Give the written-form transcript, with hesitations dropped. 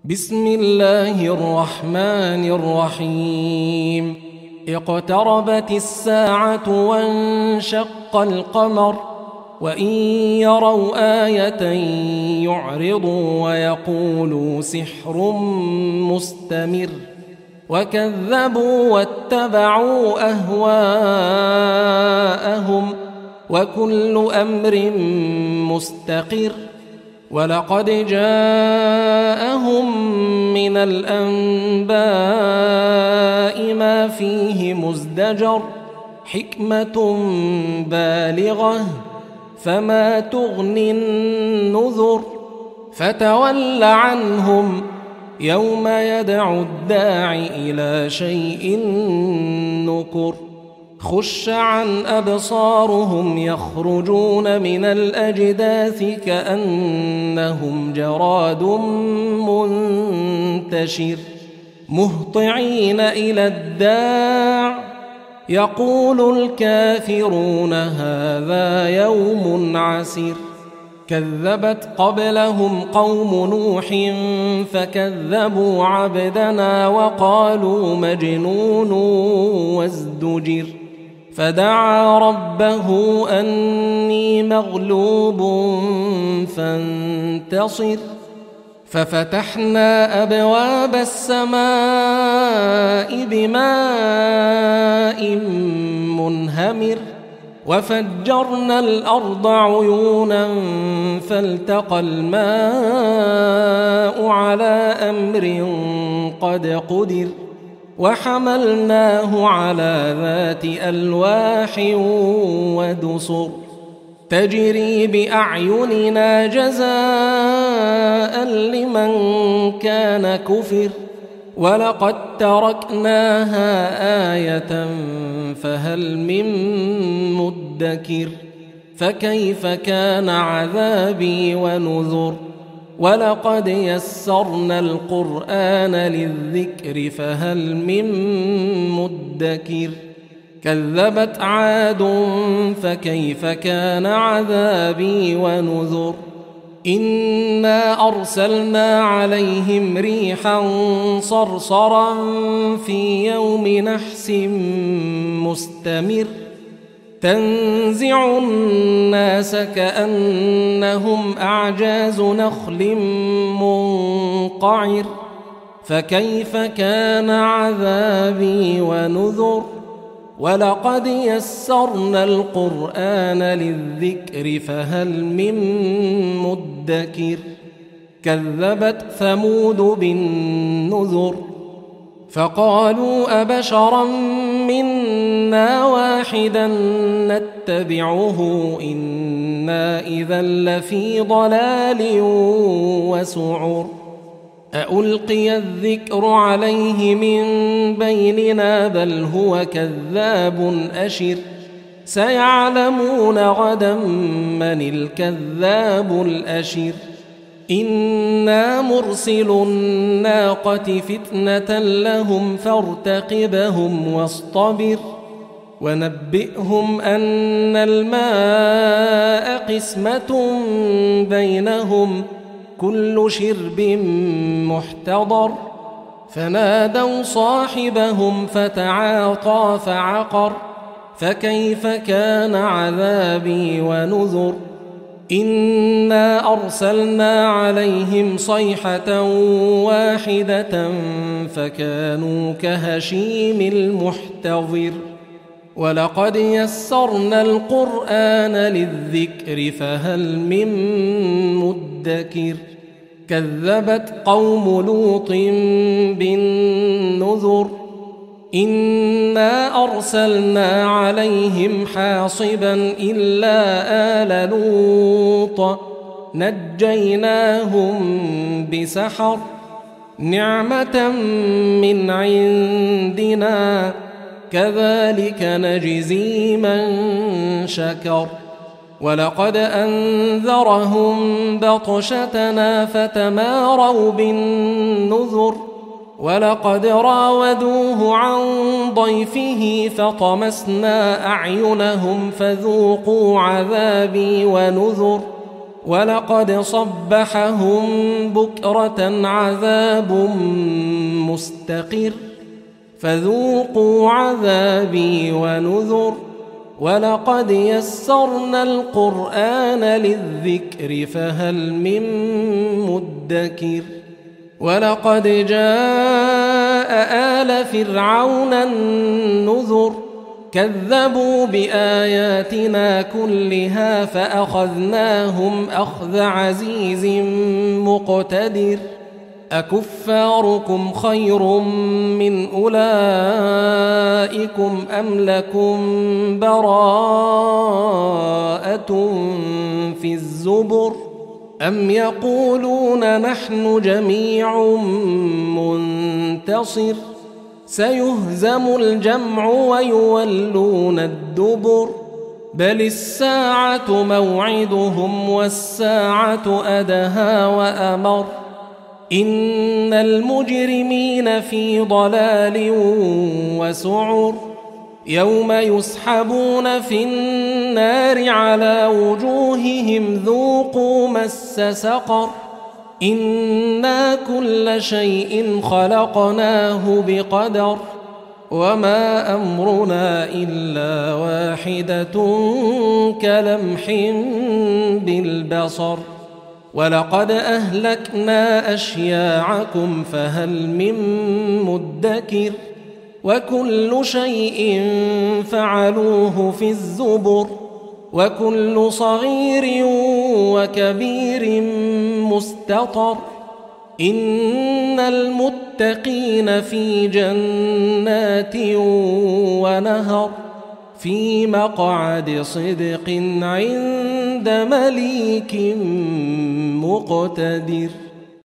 بسم الله الرحمن الرحيم. اقتربت الساعة وانشق القمر وإن يروا آية يعرضوا ويقولوا سحر مستمر وكذبوا واتبعوا أهواءهم وكل أمر مستقر. ولقد جاءهم من الأنباء ما فيه مزدجر حكمة بالغة فما تغني النذر. فتول عنهم يوم يدعو الداع إلى شيء نكر. خش عن أبصارهم يخرجون من الأجداث كأنهم جراد منتشر مهطعين إلى الداع يقول الكافرون هذا يوم عسر. كذبت قبلهم قوم نوح فكذبوا عبدنا وقالوا مجنون وازدجر. فدعا ربه أني مغلوب فانتصر. ففتحنا أبواب السماء بماء منهمر وفجرنا الأرض عيونا فالتقى الماء على أمر قد قدر. وحملناه على ذات ألواح ودسر تجري بأعيننا جزاء لمن كان كفر. ولقد تركناها آية فهل من مدكر. فكيف كان عذابي ونذر. ولقد يسرنا القرآن للذكر فهل من مدكر. كذبت عاد فكيف كان عذابي ونذر. إنا أرسلنا عليهم ريحا صرصرا في يوم نحس مستمر تنزع الناس كأنهم أعجاز نخل منقعر. فكيف كان عذابي ونذر. ولقد يسرنا القرآن للذكر فهل من مدكر. كذبت ثمود بالنذر فقالوا أبشرا منا واحدا نتبعه إنا إذا لفي ضلال وسعر. أألقي الذكر عليه من بيننا بل هو كذاب أشر. سيعلمون غدا من الكذاب الأشر. إنا مرسل الناقة فتنة لهم فارتقبهم واصطبر. ونبئهم أن الماء قسمة بينهم كل شرب محتضر. فنادوا صاحبهم فتعاطى فعقر. فكيف كان عذابي ونذر. إنا أرسلنا عليهم صيحة واحدة فكانوا كهشيم المحتضر. ولقد يسرنا القرآن للذكر فهل من مدكر. كذبت قوم لوط بالنذر إنا أرسلنا عليهم حاصبا إلا آل لوط نجيناهم بسحر نعمة من عندنا كذلك نجزي من شكر. ولقد أنذرهم بطشتنا فتماروا بالنذر. ولقد راودوه عن ضيفه فطمسنا أعينهم فذوقوا عذابي ونذر. ولقد صبحهم بكرة عذاب مستقر فذوقوا عذابي ونذر ولقد يسرنا القرآن للذكر فهل من مدكر ولقد جاء آل فرعون النذر كذبوا بآياتنا كلها فأخذناهم أخذ عزيز مقتدر أكفاركم خير من أولئكم أم لكم براءة في الزبر أم يقولون نحن جميع منتصر سيهزم الجمع ويولون الدبر بل الساعة موعدهم والساعة أدهى وأمر إن المجرمين في ضلال وسعر يوم يسحبون في النار على وجوههم ذوقوا مس سقر إنا كل شيء خلقناه بقدر وما أمرنا إلا واحدة كلمح بالبصر ولقد أهلكنا أشياعكم فهل من مدكر وكل شيء فعلوه في الزبر وكل صغير وكبير مستطر إن المتقين في جنات ونهر في مقعد صدق عند مليك مقتدر.